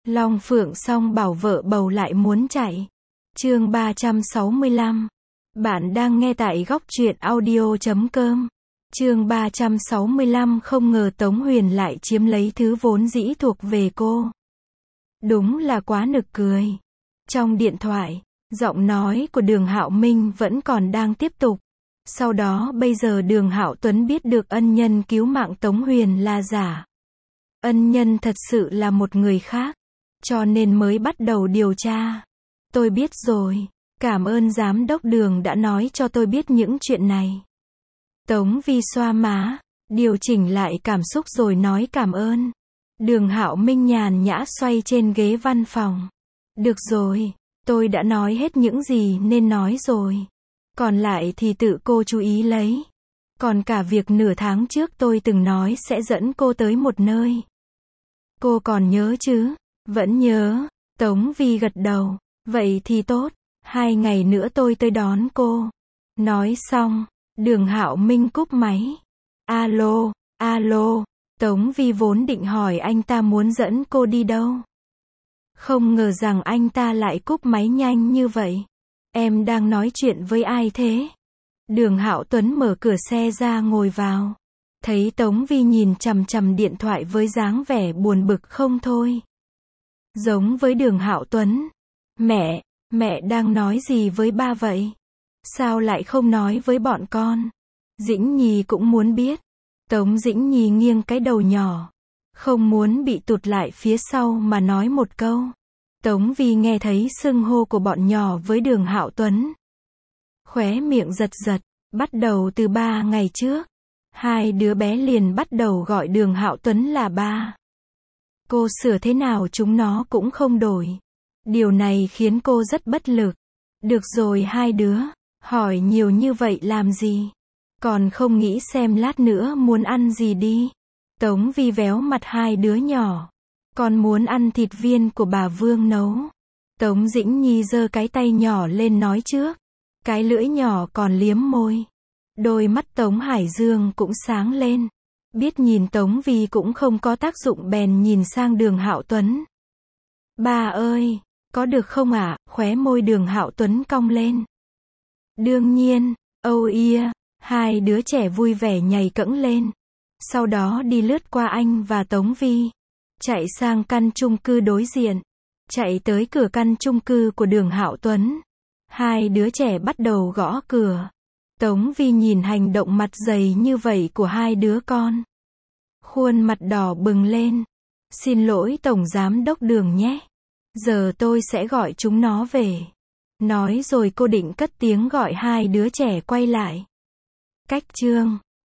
Long Phượng song bảo vợ bầu lại muốn chạy. Chương 365. Bạn đang nghe tại góc truyện audio.com. Chương 365. Không ngờ Tống Huyền lại chiếm lấy thứ vốn dĩ thuộc về cô. Đúng là quá nực cười. Trong điện thoại, giọng nói của Đường Hạo Minh vẫn còn đang tiếp tục. Sau đó bây giờ Đường Hạo Tuấn biết được ân nhân cứu mạng Tống Huyền là giả. Ân nhân thật sự là một người khác. Cho nên mới bắt đầu điều tra. Tôi biết rồi. Cảm ơn giám đốc Đường đã nói cho tôi biết những chuyện này. Tống Vi xoa má, điều chỉnh lại cảm xúc rồi nói cảm ơn. Đường Hạo Minh nhàn nhã xoay trên ghế văn phòng. Được rồi, tôi đã nói hết những gì nên nói rồi. Còn lại thì tự cô chú ý lấy. Còn cả việc nửa tháng trước tôi từng nói sẽ dẫn cô tới một nơi. Cô còn nhớ chứ? Vẫn nhớ. Tống Vi gật đầu. Vậy thì tốt. 2 ngày nữa tôi tới đón cô. Nói xong, Đường Hạo Minh cúp máy. Alo, alo. Tống Vi vốn định hỏi anh ta muốn dẫn cô đi đâu. Không ngờ rằng anh ta lại cúp máy nhanh như vậy. Em đang nói chuyện với ai thế? Đường Hạo Tuấn mở cửa xe ra ngồi vào. Thấy Tống Vi nhìn chằm chằm điện thoại với dáng vẻ buồn bực không thôi. Giống với Đường Hạo Tuấn. Mẹ đang nói gì với ba vậy? Sao lại không nói với bọn con? Dĩnh Nhi cũng muốn biết. Tống Dĩnh Nhi nghiêng cái đầu nhỏ. Không muốn bị tụt lại phía sau mà nói một câu. Tống Vi nghe thấy xưng hô của bọn nhỏ với Đường Hạo Tuấn. Khóe miệng giật giật. Bắt đầu từ 3 ngày trước. 2 đứa bé liền bắt đầu gọi Đường Hạo Tuấn là ba. Cô sửa thế nào chúng nó cũng không đổi. Điều này khiến cô rất bất lực. Được rồi 2 đứa, hỏi nhiều như vậy làm gì? Còn không nghĩ xem lát nữa muốn ăn gì đi. Tống Vi véo mặt 2 đứa nhỏ. Con muốn ăn thịt viên của bà Vương nấu. Tống Dĩnh Nhi giơ cái tay nhỏ lên nói trước. Cái lưỡi nhỏ còn liếm môi. Đôi mắt Tống Hải Dương cũng sáng lên. Biết nhìn Tống Vi cũng không có tác dụng bèn nhìn sang Đường Hạo Tuấn. Ba ơi, có được không ạ? Khóe môi Đường Hạo Tuấn cong lên. Đương nhiên, âu ia, 2 đứa trẻ vui vẻ nhảy cẫng lên. Sau đó đi lướt qua anh và Tống Vi. Chạy sang căn chung cư đối diện. Chạy tới cửa căn chung cư của Đường Hạo Tuấn. 2 đứa trẻ bắt đầu gõ cửa. Tống Vi nhìn hành động mặt dày như vậy của 2 đứa con. Khuôn mặt đỏ bừng lên. Xin lỗi Tổng Giám đốc Đường nhé. Giờ tôi sẽ gọi chúng nó về. Nói rồi cô định cất tiếng gọi 2 đứa trẻ quay lại. Cách chương